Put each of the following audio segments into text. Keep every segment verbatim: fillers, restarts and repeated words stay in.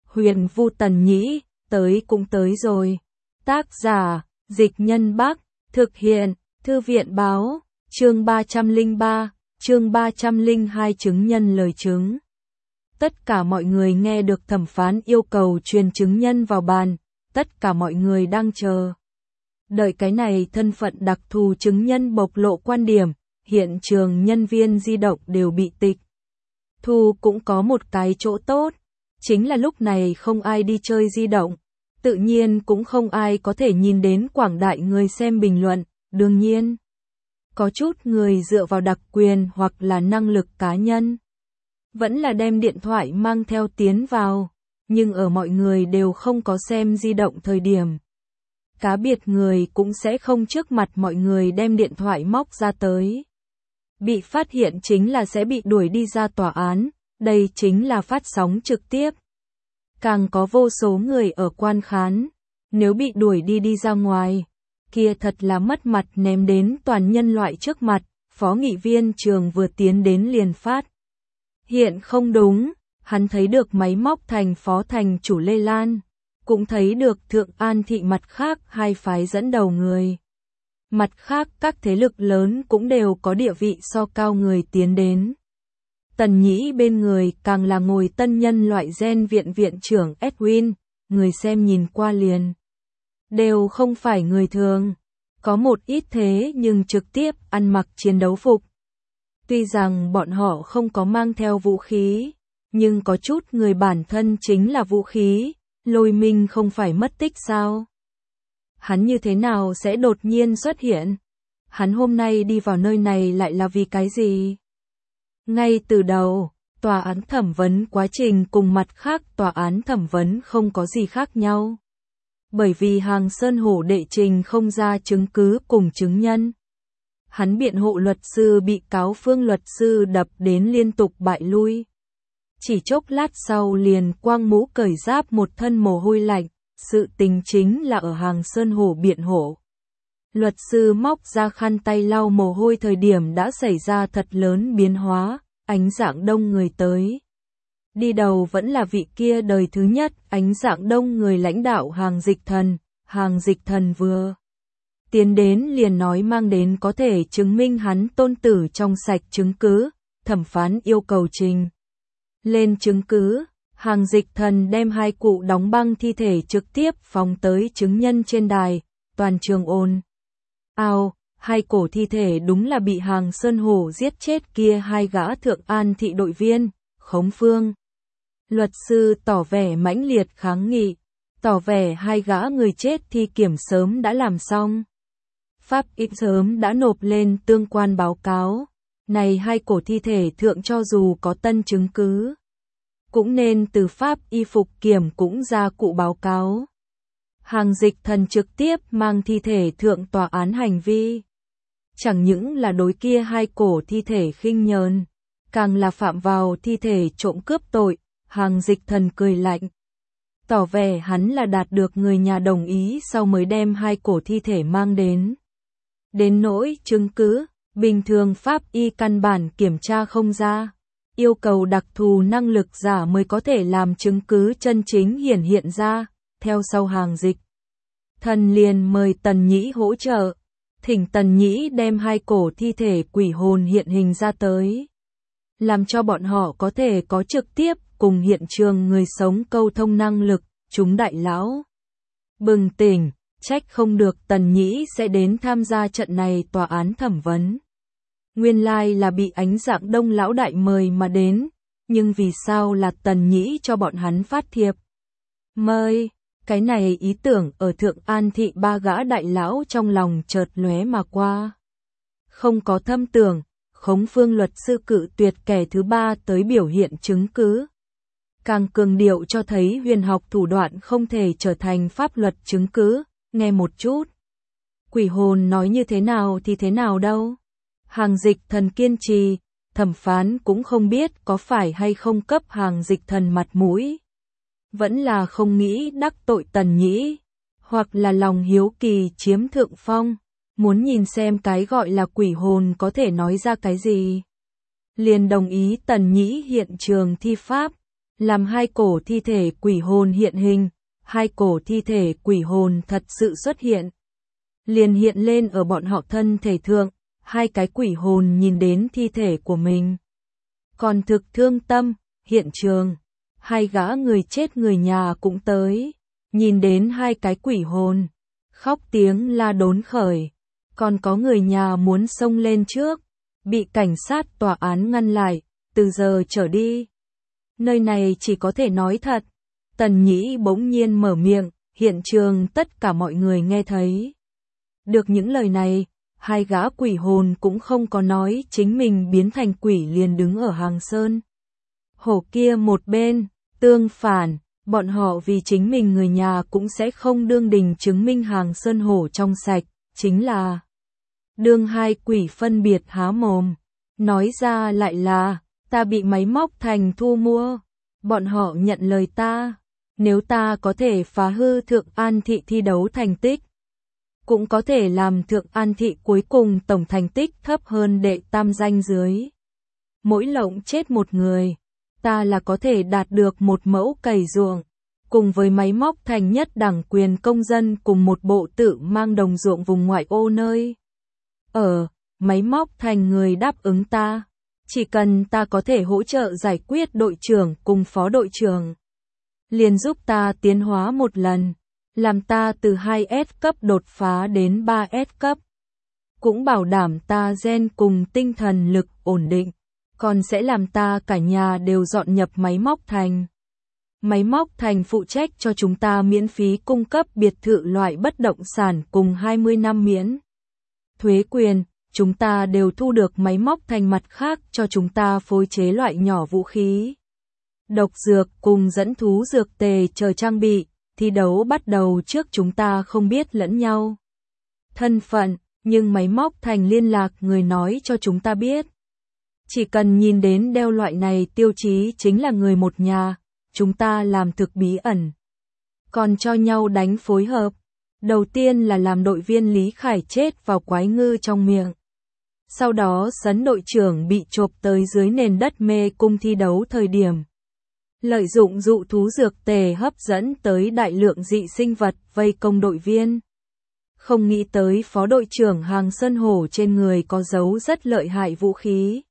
Huyền Vu Tần Nhĩ, tới cũng tới rồi. Tác giả, Dịch Nhân Bắc, thực hiện, Thư viện Báo, chương ba trăm lẻ ba, chương ba trăm lẻ hai chứng nhân lời chứng. Tất cả mọi người nghe được thẩm phán yêu cầu truyền chứng nhân vào bàn, tất cả mọi người đang chờ. Đợi cái này thân phận đặc thù chứng nhân bộc lộ quan điểm, hiện trường nhân viên di động đều bị tịch thu. Cũng có một cái chỗ tốt, chính là lúc này không ai đi chơi di động, tự nhiên cũng không ai có thể nhìn đến quảng đại người xem bình luận. Đương nhiên, có chút người dựa vào đặc quyền hoặc là năng lực cá nhân, vẫn là đem điện thoại mang theo tiến vào, nhưng ở mọi người đều không có xem di động thời điểm, cá biệt người cũng sẽ không trước mặt mọi người đem điện thoại móc ra tới. Bị phát hiện chính là sẽ bị đuổi đi ra tòa án, đây chính là phát sóng trực tiếp. Càng có vô số người ở quan khán, nếu bị đuổi đi đi ra ngoài, kia thật là mất mặt ném đến toàn nhân loại trước mặt. Phó nghị viên Trường vừa tiến đến liền phát hiện không đúng, hắn thấy được máy móc thành phó thành chủ Lê Lan, cũng thấy được Thượng An thị mặt khác hai phái dẫn đầu người. Mặt khác các thế lực lớn cũng đều có địa vị so cao người tiến đến. Tần Nhĩ bên người càng là ngồi tân nhân loại gen viện viện trưởng Edwin, người xem nhìn qua liền đều không phải người thường, có một ít thế nhưng trực tiếp ăn mặc chiến đấu phục. Tuy rằng bọn họ không có mang theo vũ khí, nhưng có chút người bản thân chính là vũ khí. Lôi Minh không phải mất tích sao? Hắn như thế nào sẽ đột nhiên xuất hiện? Hắn hôm nay đi vào nơi này lại là vì cái gì? Ngay từ đầu, tòa án thẩm vấn quá trình cùng mặt khác tòa án thẩm vấn không có gì khác nhau. Bởi vì Hàng Sơn Hổ đệ trình không ra chứng cứ cùng chứng nhân. Hắn biện hộ luật sư bị cáo Phương luật sư đập đến liên tục bại lui. Chỉ chốc lát sau liền quang mũ cởi giáp một thân mồ hôi lạnh, sự tình chính là ở Hàng Sơn Hổ biện hộ. Luật sư móc ra khăn tay lau mồ hôi thời điểm đã xảy ra thật lớn biến hóa, ánh dạng đông người tới. Đi đầu vẫn là vị kia đời thứ nhất, ánh dạng đông người lãnh đạo Hàng Dịch Thần. Hàng Dịch Thần vừa tiến đến liền nói mang đến có thể chứng minh hắn tôn tử trong sạch chứng cứ, thẩm phán yêu cầu trình lên chứng cứ. Hàng Dịch Thần đem hai cụ đóng băng thi thể trực tiếp phóng tới chứng nhân trên đài, toàn trường ồn ào. Hai cổ thi thể đúng là bị Hàng Sơn Hổ giết chết kia hai gã Thượng An thị đội viên. Khống Phương luật sư tỏ vẻ mãnh liệt kháng nghị, tỏ vẻ hai gã người chết thi kiểm sớm đã làm xong, pháp y sớm đã nộp lên tương quan báo cáo. Này hai cổ thi thể thượng cho dù có tân chứng cứ, cũng nên từ pháp y phục kiểm cũng ra cụ báo cáo. Hàng Dịch Thần trực tiếp mang thi thể thượng tòa án hành vi, chẳng những là đối kia hai cổ thi thể khinh nhờn, càng là phạm vào thi thể trộm cướp tội. Hàng Dịch Thần cười lạnh, tỏ vẻ hắn là đạt được người nhà đồng ý sau mới đem hai cổ thi thể mang đến. Đến nỗi chứng cứ, bình thường pháp y căn bản kiểm tra không ra, yêu cầu đặc thù năng lực giả mới có thể làm chứng cứ chân chính hiển hiện ra. Theo sau Hàng Dịch Thần liền mời Tần Nhĩ hỗ trợ, thỉnh Tần Nhĩ đem hai cổ thi thể quỷ hồn hiện hình ra tới, làm cho bọn họ có thể có trực tiếp cùng hiện trường người sống câu thông năng lực. Chúng đại lão bừng tỉnh, trách không được Tần Nhĩ sẽ đến tham gia trận này tòa án thẩm vấn. Nguyên lai là bị ánh dạng đông lão đại mời mà đến, nhưng vì sao là Tần Nhĩ cho bọn hắn phát thiệp mời? Cái này ý tưởng ở Thượng An thị ba gã đại lão trong lòng chợt lóe mà qua. Không có thâm tưởng, Khống Phương luật sư cự tuyệt kẻ thứ ba tới biểu hiện chứng cứ, càng cường điệu cho thấy huyền học thủ đoạn không thể trở thành pháp luật chứng cứ. Nghe một chút, quỷ hồn nói như thế nào thì thế nào đâu. Hàng Dịch Thần kiên trì, thẩm phán cũng không biết có phải hay không cấp Hàng Dịch Thần mặt mũi, vẫn là không nghĩ đắc tội Tần Nhĩ, hoặc là lòng hiếu kỳ chiếm thượng phong, muốn nhìn xem cái gọi là quỷ hồn có thể nói ra cái gì. Liền đồng ý Tần Nhĩ hiện trường thi pháp. làm hai cổ thi thể quỷ hồn hiện hình, hai cổ thi thể quỷ hồn thật sự xuất hiện. Liền hiện lên ở bọn họ thân thể thượng, hai cái quỷ hồn nhìn đến thi thể của mình. Còn thực thương tâm, hiện trường, hai gã người chết người nhà cũng tới, nhìn đến hai cái quỷ hồn, khóc tiếng la đốn khởi. Còn có người nhà muốn xông lên trước, bị cảnh sát tòa án ngăn lại, từ giờ trở đi. Nơi này chỉ có thể nói thật. Tần Nhĩ bỗng nhiên mở miệng, hiện trường tất cả mọi người nghe thấy. Được những lời này, hai gã quỷ hồn cũng không có nói chính mình biến thành quỷ liền đứng ở hàng sơn. Hổ kia một bên, tương phản, bọn họ vì chính mình người nhà cũng sẽ không đương đình chứng minh hàng sơn hổ trong sạch, chính là đương hai quỷ phân biệt há mồm, nói ra lại là, ta bị máy móc thành thu mua, bọn họ nhận lời ta, nếu ta có thể phá hư Thượng An Thị thi đấu thành tích, cũng có thể làm Thượng An Thị cuối cùng tổng thành tích thấp hơn đệ tam danh dưới. Mỗi lộng chết một người, ta là có thể đạt được một mẫu cày ruộng, cùng với máy móc thành nhất đẳng quyền công dân cùng một bộ tự mang đồng ruộng vùng ngoại ô nơi. Ở, máy móc thành người đáp ứng ta, chỉ cần ta có thể hỗ trợ giải quyết đội trưởng cùng phó đội trưởng, liền giúp ta tiến hóa một lần, làm ta từ hai S cấp đột phá đến ba S cấp, cũng bảo đảm ta gen cùng tinh thần lực ổn định, còn sẽ làm ta cả nhà đều dọn nhập máy móc thành. Máy móc thành phụ trách cho chúng ta miễn phí cung cấp biệt thự loại bất động sản cùng hai mươi năm miễn thuế quyền, chúng ta đều thu được máy móc thành mặt khác cho chúng ta phối chế loại nhỏ vũ khí, độc dược cùng dẫn thú dược tề chờ trang bị, thi đấu bắt đầu trước chúng ta không biết lẫn nhau thân phận, nhưng máy móc thành liên lạc người nói cho chúng ta biết. Chỉ cần nhìn đến đeo loại này tiêu chí chính là người một nhà, chúng ta làm thực bí ẩn. Còn cho nhau đánh phối hợp. Đầu tiên là làm đội viên Lý Khải chết vào quái ngư trong miệng. Sau đó sấn đội trưởng bị chộp tới dưới nền đất mê cung thi đấu thời điểm. Lợi dụng dụ thú dược tề hấp dẫn tới đại lượng dị sinh vật vây công đội viên. Không nghĩ tới phó đội trưởng Hàng Sơn Hổ trên người có dấu rất lợi hại vũ khí.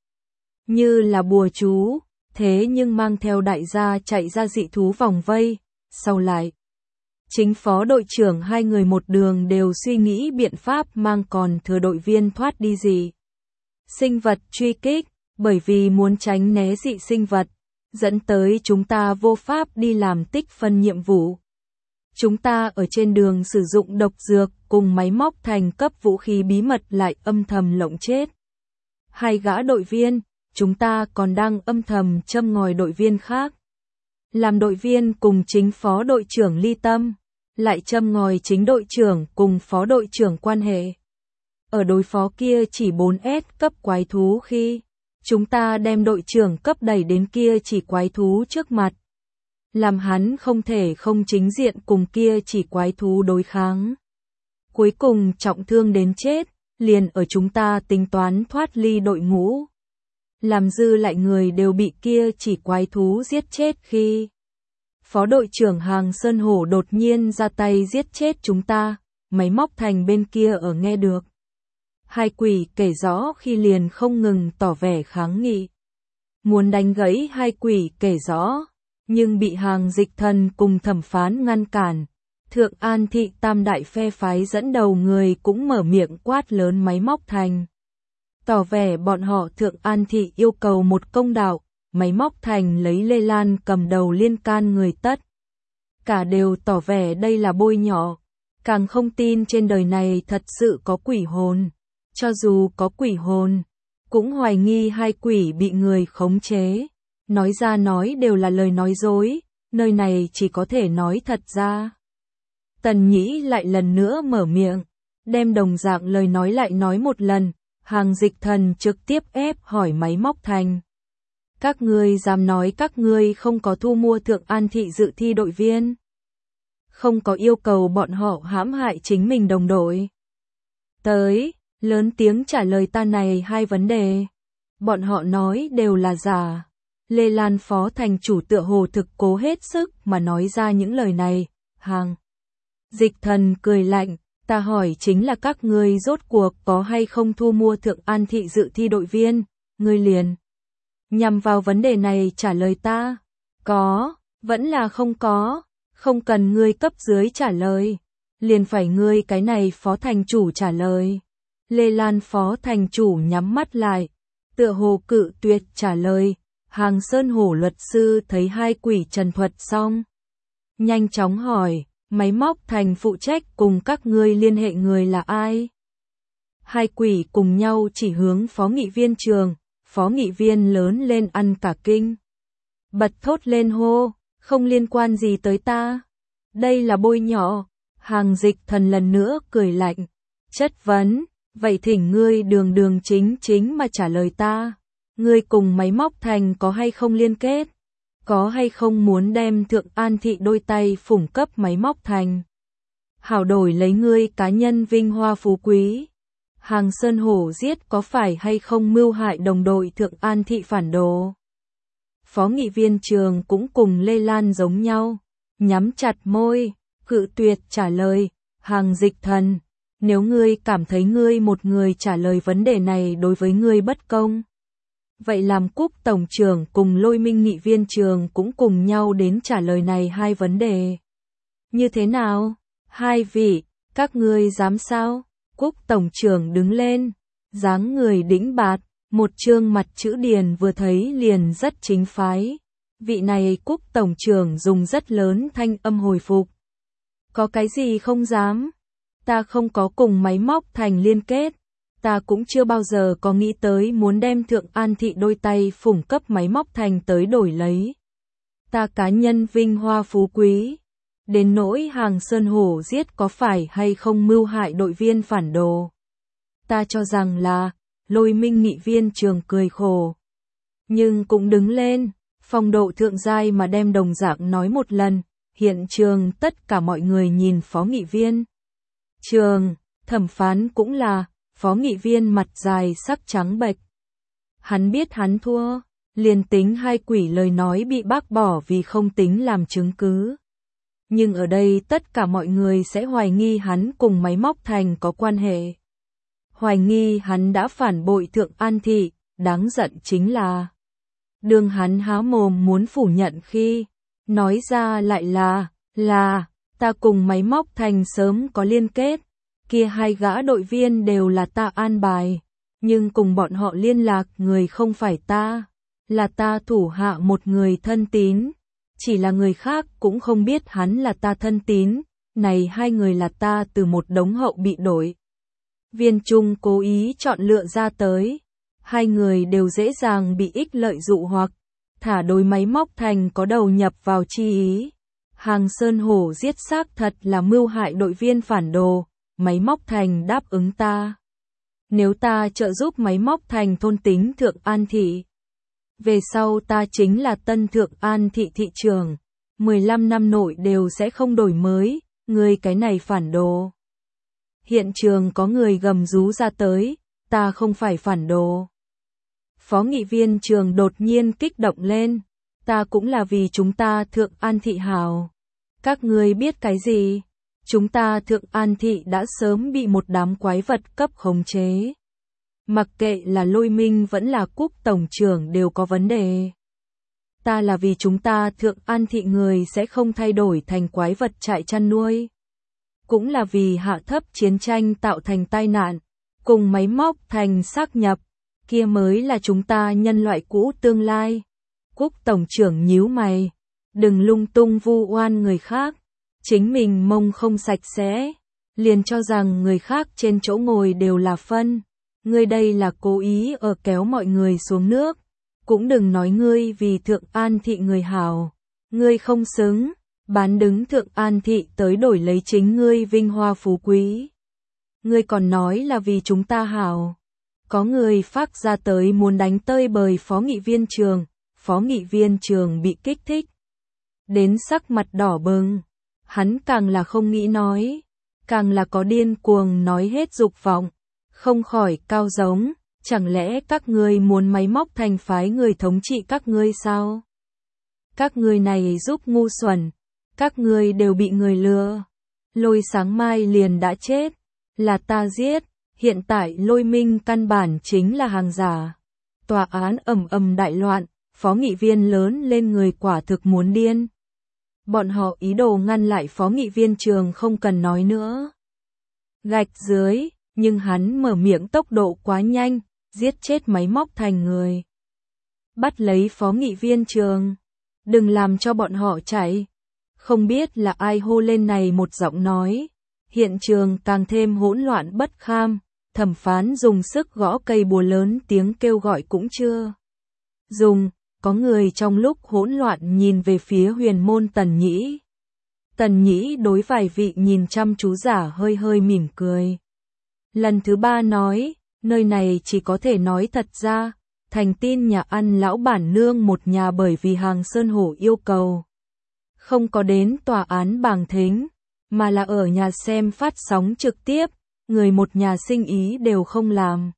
Như là bùa chú, thế nhưng mang theo đại gia chạy ra dị thú vòng vây, sau lại. Chính phó đội trưởng hai người một đường đều suy nghĩ biện pháp mang còn thừa đội viên thoát đi dị sinh vật truy kích, bởi vì muốn tránh né dị sinh vật, dẫn tới chúng ta vô pháp đi làm tích phân nhiệm vụ. Chúng ta ở trên đường sử dụng độc dược cùng máy móc thành cấp vũ khí bí mật lại âm thầm lộng chết hai gã đội viên, chúng ta còn đang âm thầm châm ngòi đội viên khác. Làm đội viên cùng chính phó đội trưởng ly tâm, lại châm ngòi chính đội trưởng cùng phó đội trưởng quan hệ. Ở đối phó kia chỉ bốn S cấp quái thú khi chúng ta đem đội trưởng cấp đẩy đến kia chỉ quái thú trước mặt. Làm hắn không thể không chính diện cùng kia chỉ quái thú đối kháng. Cuối cùng trọng thương đến chết, liền ở chúng ta tính toán thoát ly đội ngũ. Làm dư lại người đều bị kia chỉ quái thú giết chết khi phó đội trưởng Hàng Sơn Hổ đột nhiên ra tay giết chết chúng ta, máy móc thành bên kia ở nghe được. Hai quỷ kể rõ khi liền không ngừng tỏ vẻ kháng nghị. Muốn đánh gãy hai quỷ kể rõ, nhưng bị Hàng Dịch Thần cùng thẩm phán ngăn cản. Thượng An Thị tam đại phe phái dẫn đầu người cũng mở miệng quát lớn máy móc thành. Tỏ vẻ bọn họ Thượng An Thị yêu cầu một công đạo, máy móc thành lấy Lê Lan cầm đầu liên can người tất. Cả đều tỏ vẻ đây là bôi nhọ, càng không tin trên đời này thật sự có quỷ hồn. Cho dù có quỷ hồn, cũng hoài nghi hai quỷ bị người khống chế. Nói ra nói đều là lời nói dối, nơi này chỉ có thể nói thật ra. Tần Nhĩ lại lần nữa mở miệng, đem đồng dạng lời nói lại nói một lần, Hàng Dịch Thần trực tiếp ép hỏi máy móc thành. Các ngươi dám nói các ngươi không có thu mua Thượng An Thị dự thi đội viên? Không có yêu cầu bọn họ hãm hại chính mình đồng đội? Tới, lớn tiếng trả lời ta này hai vấn đề. Bọn họ nói đều là giả. Lê Lan phó thành chủ tựa hồ thực cố hết sức mà nói ra những lời này. Hàng Dịch Thần cười lạnh, ta hỏi chính là các ngươi rốt cuộc có hay không thu mua Thượng An Thị dự thi đội viên, ngươi liền nhằm vào vấn đề này trả lời ta. Có, vẫn là không có, không cần ngươi cấp dưới trả lời, liền phải ngươi cái này phó thành chủ trả lời. Lê Lan phó thành chủ nhắm mắt lại, tựa hồ cự tuyệt trả lời. Hàng Sơn Hổ luật sư thấy hai quỷ trần thuật xong, nhanh chóng hỏi, máy móc thành phụ trách cùng các ngươi liên hệ người là ai? Hai quỷ cùng nhau chỉ hướng phó nghị viên Trường, phó nghị viên lớn lên ăn cả kinh. Bật thốt lên hô, không liên quan gì tới ta. Đây là bôi nhọ. Hàng Dịch Thần lần nữa cười lạnh, chất vấn, vậy thỉnh ngươi đường đường chính chính mà trả lời ta. Ngươi cùng máy móc thành có hay không liên kết? Có hay không muốn đem Thượng An Thị đôi tay phủng cấp máy móc thành? Hảo đổi lấy ngươi cá nhân vinh hoa phú quý. Hàng Sơn Hổ giết có phải hay không mưu hại đồng đội Thượng An Thị phản đồ? Phó nghị viên Trường cũng cùng Lê Lan giống nhau, nhắm chặt môi, cự tuyệt trả lời. Hàng Dịch Thần, nếu ngươi cảm thấy ngươi một người trả lời vấn đề này đối với ngươi bất công, vậy làm Cúc Tổng trưởng cùng Lôi Minh nghị viên Trường cũng cùng nhau đến trả lời này hai vấn đề. Như thế nào? Hai vị, các ngươi dám sao? Cúc Tổng trưởng đứng lên, dáng người đĩnh bạt, một trương mặt chữ điền vừa thấy liền rất chính phái. Vị này Cúc Tổng trưởng dùng rất lớn thanh âm hồi phục. Có cái gì không dám? Ta không có cùng máy móc thành liên kết. Ta cũng chưa bao giờ có nghĩ tới muốn đem Thượng An Thị đôi tay phủng cấp máy móc thành tới đổi lấy. Ta cá nhân vinh hoa phú quý. Đến nỗi Hàng Sơn Hổ giết có phải hay không mưu hại đội viên phản đồ. Ta cho rằng là, Lôi Minh nghị viên Trường cười khổ. Nhưng cũng đứng lên, phong độ thượng giai mà đem đồng dạng nói một lần. Hiện trường tất cả mọi người nhìn phó nghị viên Trường, thẩm phán cũng là, phó nghị viên mặt dài sắc trắng bệch. Hắn biết hắn thua, liền tính hai quỷ lời nói bị bác bỏ vì không tính làm chứng cứ. Nhưng ở đây tất cả mọi người sẽ hoài nghi hắn cùng máy móc thành có quan hệ. Hoài nghi hắn đã phản bội Thượng An Thị, đáng giận chính là đường hắn há mồm muốn phủ nhận khi nói ra lại là, là, ta cùng máy móc thành sớm có liên kết, kia hai gã đội viên đều là ta an bài, nhưng cùng bọn họ liên lạc người không phải ta, là ta thủ hạ một người thân tín, chỉ là người khác cũng không biết hắn là ta thân tín, này hai người là ta từ một đống hậu bị đổi. Viên Trung cố ý chọn lựa ra tới, hai người đều dễ dàng bị ích lợi dụ hoặc, thả đối máy móc thành có đầu nhập vào chi ý. Hàng Sơn Hổ giết xác thật là mưu hại đội viên phản đồ, máy móc thành đáp ứng ta. Nếu ta trợ giúp máy móc thành thôn tính Thượng An Thị, về sau ta chính là tân Thượng An Thị thị trưởng, mười lăm năm nội đều sẽ không đổi mới, người cái này phản đồ. Hiện trường có người gầm rú ra tới, ta không phải phản đồ. Phó nghị viên Trường đột nhiên kích động lên, ta cũng là vì chúng ta Thượng An Thị hảo. Các ngươi biết cái gì? Chúng ta Thượng An Thị đã sớm bị một đám quái vật cấp khống chế. Mặc kệ là Lôi Minh vẫn là Cúc Tổng trưởng đều có vấn đề. Ta là vì chúng ta Thượng An Thị người sẽ không thay đổi thành quái vật trại chăn nuôi. Cũng là vì hạ thấp chiến tranh tạo thành tai nạn, cùng máy móc thành xác nhập, kia mới là chúng ta nhân loại cũ tương lai. Cúc Tổng trưởng nhíu mày, đừng lung tung vu oan người khác, chính mình mông không sạch sẽ, liền cho rằng người khác trên chỗ ngồi đều là phân. Ngươi đây là cố ý ở kéo mọi người xuống nước, cũng đừng nói ngươi vì Thượng An Thị người hảo, ngươi không xứng, bán đứng Thượng An Thị tới đổi lấy chính ngươi vinh hoa phú quý. Ngươi còn nói là vì chúng ta hảo. Có người phát ra tới muốn đánh tơi bời phó nghị viên Trường, phó nghị viên Trường bị kích thích. Đến sắc mặt đỏ bừng, hắn càng là không nghĩ nói, càng là có điên cuồng nói hết dục vọng, không khỏi cao giống, Chẳng lẽ các ngươi muốn máy móc thành phái người thống trị các ngươi sao? Các ngươi này giúp ngu xuẩn, các ngươi đều bị người lừa. Lôi Sáng Mai liền đã chết, là ta giết, hiện tại Lôi Minh căn bản chính là hàng giả. Tòa án ầm ầm đại loạn, phó nghị viên lớn lên người quả thực muốn điên. Bọn họ ý đồ ngăn lại phó nghị viên Trường không cần nói nữa. Gạch dưới, nhưng hắn mở miệng tốc độ quá nhanh, giết chết máy móc thành người. Bắt lấy phó nghị viên Trường, đừng làm cho bọn họ chạy. Không biết là ai hô lên này một giọng nói. Hiện trường càng thêm hỗn loạn bất kham, thẩm phán dùng sức gõ cây búa lớn tiếng kêu gọi cũng chưa dùng, có người trong lúc hỗn loạn nhìn về phía huyền môn Tần Nhĩ. Tần Nhĩ đối vài vị nhìn chăm chú giả hơi hơi mỉm cười. Lần thứ ba nói, nơi này chỉ có thể nói thật ra, thành tin nhà ăn lão bản nương một nhà bởi vì Hàng Sơn Hổ yêu cầu. Không có đến tòa án bàng thính, mà là ở nhà xem phát sóng trực tiếp, người một nhà sinh ý đều không làm.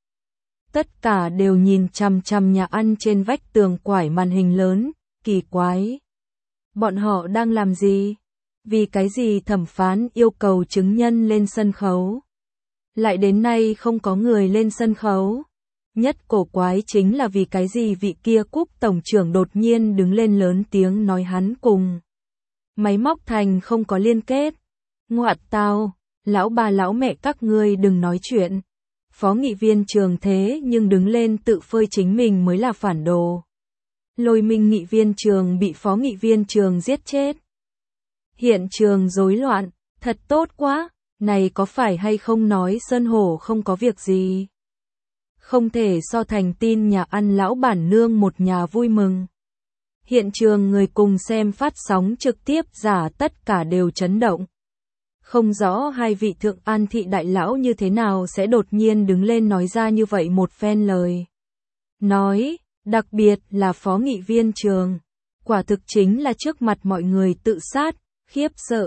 Tất cả đều nhìn chằm chằm nhà ăn trên vách tường quải màn hình lớn, kỳ quái. Bọn họ đang làm gì? Vì cái gì thẩm phán yêu cầu chứng nhân lên sân khấu? Lại đến nay không có người lên sân khấu. Nhất cổ quái chính là vì cái gì vị kia Cúc tổng trưởng đột nhiên đứng lên lớn tiếng nói hắn cùng máy móc thành không có liên kết. Ngoạt tao, lão bà lão mẹ các ngươi đừng nói chuyện. Phó nghị viên Trường thế nhưng đứng lên tự phơi chính mình mới là phản đồ. Lôi Minh nghị viên Trường bị phó nghị viên Trường giết chết. Hiện trường rối loạn, thật tốt quá, này có phải hay không nói Sơn Hổ không có việc gì? Không thể so thành tin nhà ăn lão bản nương một nhà vui mừng. Hiện trường người cùng xem phát sóng trực tiếp giả tất cả đều chấn động. Không rõ hai vị thượng an thị đại lão như thế nào sẽ đột nhiên đứng lên nói ra như vậy một phen lời. Nói, đặc biệt là phó nghị viên Trường. Quả thực chính là trước mặt mọi người tự sát, khiếp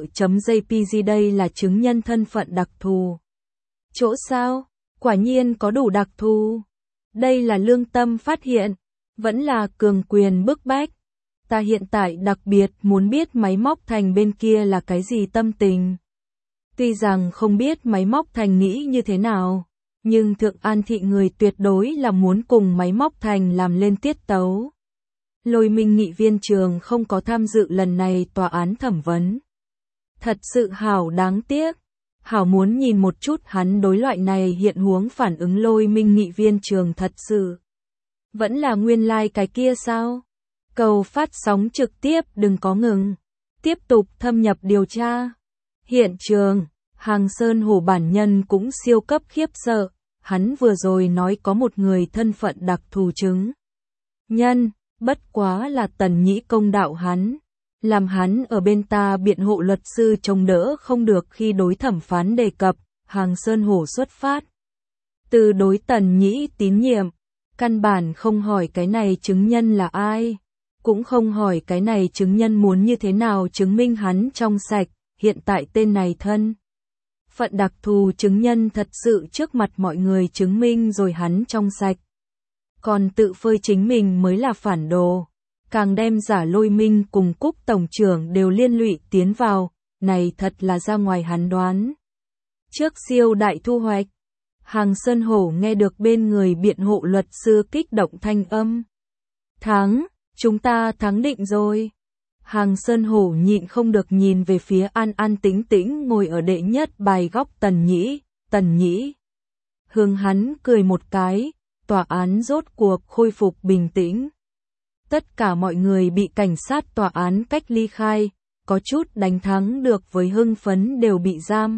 sợ.jpg đây là chứng nhân thân phận đặc thù. Chỗ sao? Quả nhiên có đủ đặc thù. Đây là lương tâm phát hiện, vẫn là cường quyền bức bách. Ta hiện tại đặc biệt muốn biết máy móc thành bên kia là cái gì tâm tình. Tuy rằng không biết máy móc thành nghĩ như thế nào, nhưng thượng an thị người tuyệt đối là muốn cùng máy móc thành làm lên tiết tấu. Lôi Minh nghị viên Trường không có tham dự lần này tòa án thẩm vấn. Thật sự hảo đáng tiếc. Hảo muốn nhìn một chút hắn đối loại này hiện huống phản ứng. Lôi Minh nghị viên Trường thật sự vẫn là nguyên lai like cái kia sao? Cầu phát sóng trực tiếp đừng có ngừng. Tiếp tục thâm nhập điều tra. Hiện trường, Hàng Sơn Hổ bản nhân cũng siêu cấp khiếp sợ. Hắn vừa rồi nói có một người thân phận đặc thù chứng nhân, bất quá là Tần Nhĩ công đạo hắn. Làm hắn ở bên ta biện hộ luật sư chống đỡ không được khi đối thẩm phán đề cập, Hàng Sơn Hổ xuất phát. Từ đối Tần Nhĩ tín nhiệm, căn bản không hỏi cái này chứng nhân là ai, cũng không hỏi cái này chứng nhân muốn như thế nào chứng minh hắn trong sạch, hiện tại tên này thân. Phận đặc thù chứng nhân thật sự trước mặt mọi người chứng minh rồi hắn trong sạch. Còn tự phơi chính mình mới là phản đồ. Càng đem giả Lôi Minh cùng Cúc tổng trưởng đều liên lụy tiến vào, này thật là ra ngoài hắn đoán. Trước siêu đại thu hoạch, Hàng Sơn Hổ nghe được bên người biện hộ luật sư kích động thanh âm. Thắng, chúng ta thắng định rồi. Hàng Sơn Hổ nhịn không được nhìn về phía an an tĩnh tĩnh ngồi ở đệ nhất bài góc Tần Nhĩ, Tần Nhĩ. Hướng hắn cười một cái, tòa án rốt cuộc khôi phục bình tĩnh. Tất cả mọi người bị cảnh sát tòa án cách ly khai, có chút đánh thắng được với hưng phấn đều bị giam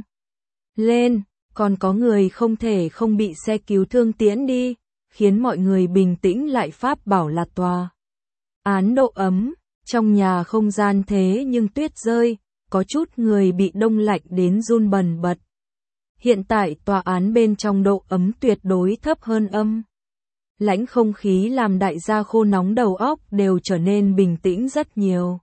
lên, còn có người không thể không bị xe cứu thương tiễn đi, khiến mọi người bình tĩnh lại pháp bảo là tòa án độ ấm, trong nhà không gian thế nhưng tuyết rơi, có chút người bị đông lạnh đến run bần bật. Hiện tại tòa án bên trong độ ấm tuyệt đối thấp hơn âm. Lãnh không khí làm đại gia khô nóng đầu óc đều trở nên bình tĩnh rất nhiều.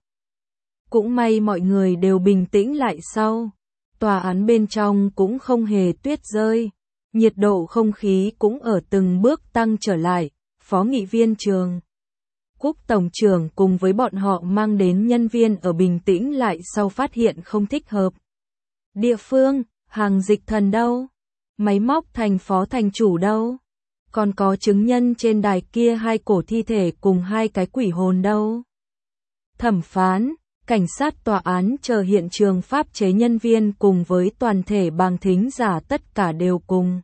Cũng may mọi người đều bình tĩnh lại sau. Tòa án bên trong cũng không hề tuyết rơi, Nhiệt độ không khí cũng ở từng bước tăng trở lại, Phó nghị viên Trường Cúc Tổng trưởng cùng với bọn họ mang đến nhân viên ở Bình Tĩnh lại sau phát hiện không thích hợp. Địa phương, Hàng Dịch Thần đâu? Máy móc thành phó thành chủ đâu? Còn có chứng nhân trên đài kia hai cổ thi thể cùng hai cái quỷ hồn đâu? Thẩm phán, cảnh sát tòa án chờ hiện trường pháp chế nhân viên cùng với toàn thể bàng thính giả tất cả đều cùng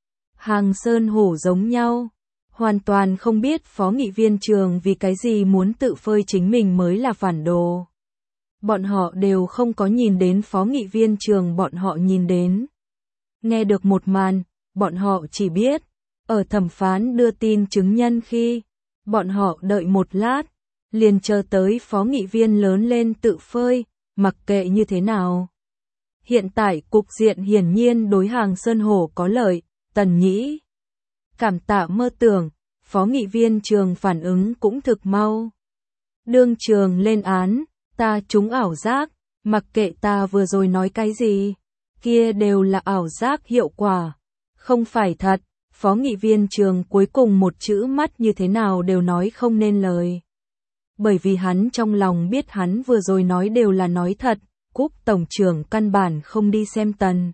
Hàng Sơn Hổ giống nhau. Hoàn toàn không biết Phó nghị viên Trường vì cái gì muốn tự phơi chính mình mới là phản đồ. Bọn họ đều không có nhìn đến Phó nghị viên Trường bọn họ nhìn đến. Nghe được một màn, bọn họ chỉ biết, ở thẩm phán đưa tin chứng nhân khi, bọn họ đợi một lát, liền chờ tới Phó nghị viên lớn lên tự phơi, mặc kệ như thế nào. Hiện tại cục diện hiển nhiên đối Hàng Sơn Hổ có lợi, Tần Nhĩ cảm tạ mơ tưởng, Phó nghị viên Trường phản ứng cũng thực mau. Đương trường lên án, ta trúng ảo giác, mặc kệ ta vừa rồi nói cái gì, kia đều là ảo giác hiệu quả, không phải thật. Phó nghị viên Trường cuối cùng một chữ mắt như thế nào đều nói không nên lời. Bởi vì hắn trong lòng biết hắn vừa rồi nói đều là nói thật, Cúc Tổng trưởng căn bản không đi xem Tần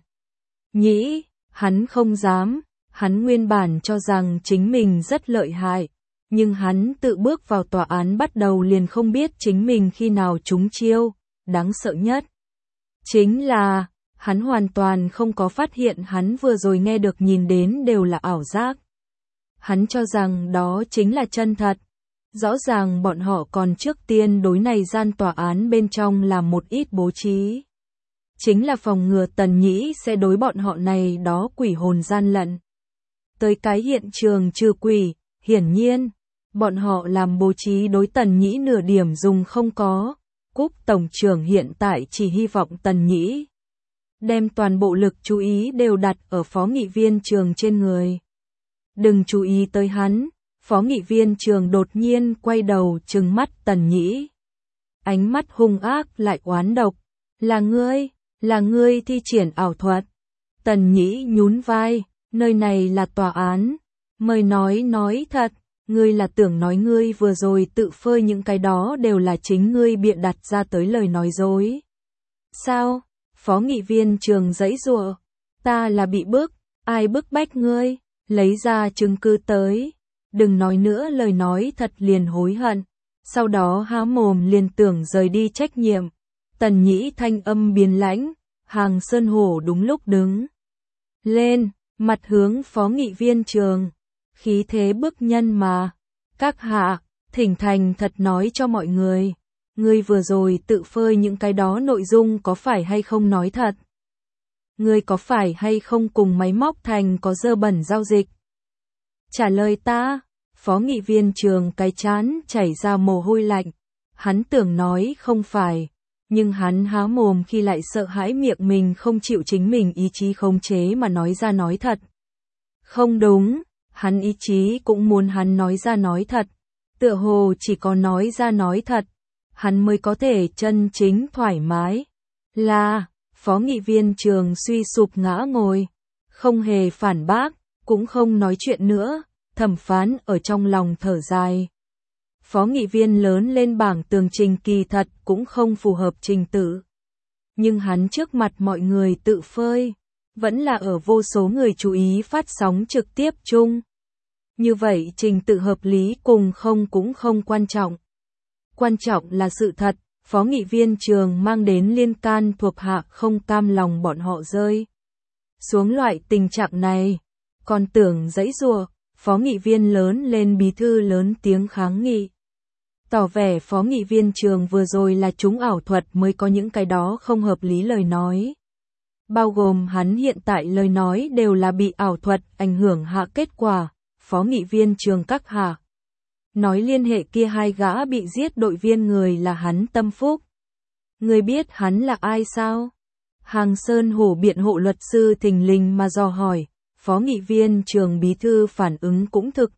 Nhĩ, hắn không dám. Hắn nguyên bản cho rằng chính mình rất lợi hại, nhưng hắn tự bước vào tòa án bắt đầu liền không biết chính mình khi nào trúng chiêu, đáng sợ nhất. Chính là, hắn hoàn toàn không có phát hiện hắn vừa rồi nghe được nhìn đến đều là ảo giác. Hắn cho rằng đó chính là chân thật. Rõ ràng bọn họ còn trước tiên đối này gian tòa án bên trong làm một ít bố trí. Chính là phòng ngừa Tần Nhĩ sẽ đối bọn họ này đó quỷ hồn gian lận. Tới cái hiện trường trừ quỷ, hiển nhiên, bọn họ làm bố trí đối Tần Nhĩ nửa điểm dùng không có. Cúc Tổng trưởng hiện tại chỉ hy vọng Tần Nhĩ đem toàn bộ lực chú ý đều đặt ở Phó nghị viên Trường trên người. Đừng chú ý tới hắn, Phó nghị viên Trường đột nhiên quay đầu trừng mắt Tần Nhĩ. Ánh mắt hung ác lại oán độc, là ngươi, là ngươi thi triển ảo thuật. Tần Nhĩ nhún vai. Nơi này là tòa án, mời nói nói thật, ngươi là tưởng nói ngươi vừa rồi tự phơi những cái đó đều là chính ngươi bịa đặt ra tới lời nói dối. Sao? Phó nghị viên Trường giãy giụa, ta là bị bức, ai bức bách ngươi, lấy ra chứng cứ tới, đừng nói nữa lời nói thật liền hối hận, sau đó há mồm liền tưởng rời đi trách nhiệm. Tần Nhĩ thanh âm biến lãnh, Hàng Sơn Hổ đúng lúc đứng lên. Mặt hướng Phó nghị viên Trường, khí thế bức nhân mà. Các hạ, thỉnh thành thật nói cho mọi người, ngươi vừa rồi tự phơi những cái đó nội dung có phải hay không nói thật? Ngươi có phải hay không cùng máy móc thành có dơ bẩn giao dịch? Trả lời ta, Phó nghị viên Trường cái chán chảy ra mồ hôi lạnh, hắn tưởng nói không phải. Nhưng hắn há mồm khi lại sợ hãi miệng mình không chịu chính mình ý chí khống chế mà nói ra nói thật. Không đúng, hắn ý chí cũng muốn hắn nói ra nói thật. Tựa hồ chỉ có nói ra nói thật, hắn mới có thể chân chính thoải mái. Là, Phó nghị viên Trường suy sụp ngã ngồi, không hề phản bác, cũng không nói chuyện nữa, thẩm phán ở trong lòng thở dài. Phó nghị viên lớn lên bảng tường trình kỳ thật cũng không phù hợp trình tự. Nhưng hắn trước mặt mọi người tự phơi, vẫn là ở vô số người chú ý phát sóng trực tiếp chung. Như vậy trình tự hợp lý cùng không cũng không quan trọng. Quan trọng là sự thật, Phó nghị viên Trường mang đến liên can thuộc hạ không cam lòng bọn họ rơi xuống loại tình trạng này. Còn tưởng giãy giụa, Phó nghị viên lớn lên bí thư lớn tiếng kháng nghị. Tỏ vẻ Phó nghị viên Trường vừa rồi là chúng ảo thuật mới có những cái đó không hợp lý lời nói. Bao gồm hắn hiện tại lời nói đều là bị ảo thuật ảnh hưởng hạ kết quả. Phó nghị viên Trường các hạ nói liên hệ kia hai gã bị giết đội viên người là hắn tâm phúc. Người biết hắn là ai sao? Hàng Sơn Hổ biện hộ luật sư thình lình mà dò hỏi. Phó nghị viên Trường bí thư phản ứng cũng thực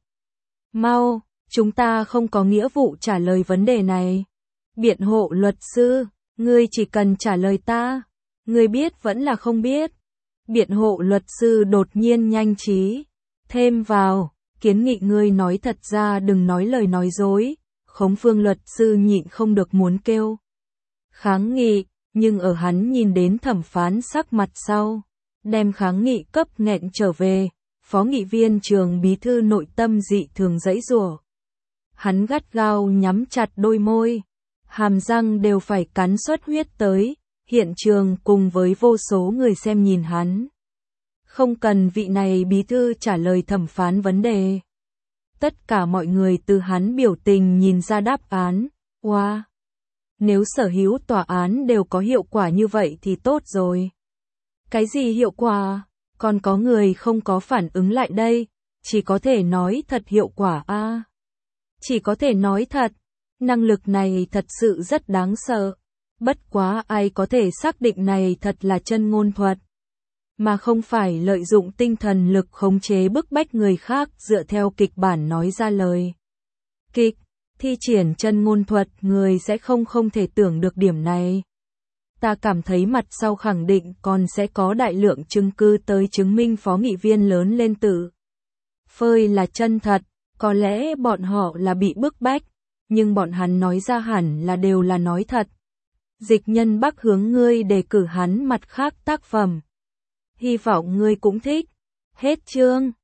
mau. Chúng ta không có nghĩa vụ trả lời vấn đề này. Biện hộ luật sư, ngươi chỉ cần trả lời ta. Ngươi biết vẫn là không biết. Biện hộ luật sư đột nhiên nhanh trí. Thêm vào, kiến nghị ngươi nói thật ra đừng nói lời nói dối. Khống Phương luật sư nhịn không được muốn kêu kháng nghị, nhưng ở hắn nhìn đến thẩm phán sắc mặt sau, đem kháng nghị cấp nghẹn trở về, phó nghị viên trường bí thư nội tâm dị thường giãy giụa. Hắn gắt gao nhắm chặt đôi môi, hàm răng đều phải cắn xuất huyết tới, hiện trường cùng với vô số người xem nhìn hắn. Không cần vị này bí thư trả lời thẩm phán vấn đề. Tất cả mọi người từ hắn biểu tình nhìn ra đáp án. Wow! Nếu sở hữu tòa án đều có hiệu quả như vậy thì tốt rồi. Cái gì hiệu quả? Còn có người không có phản ứng lại đây, chỉ có thể nói thật hiệu quả a. À. Chỉ có thể nói thật, năng lực này thật sự rất đáng sợ. Bất quá ai có thể xác định này thật là chân ngôn thuật, mà không phải lợi dụng tinh thần lực khống chế bức bách người khác dựa theo kịch bản nói ra lời. Kịch, thi triển chân ngôn thuật người sẽ không không thể tưởng được điểm này. Ta cảm thấy mặt sau khẳng định còn sẽ có đại lượng chứng cứ tới chứng minh phó nghị viên lớn lên tự phơi là chân thật, có lẽ bọn họ là bị bức bách, nhưng bọn hắn nói ra hẳn là đều là nói thật. Dịch Nhân Bắc hướng ngươi đề cử hắn mặt khác tác phẩm. Hy vọng ngươi cũng thích. Hết chương.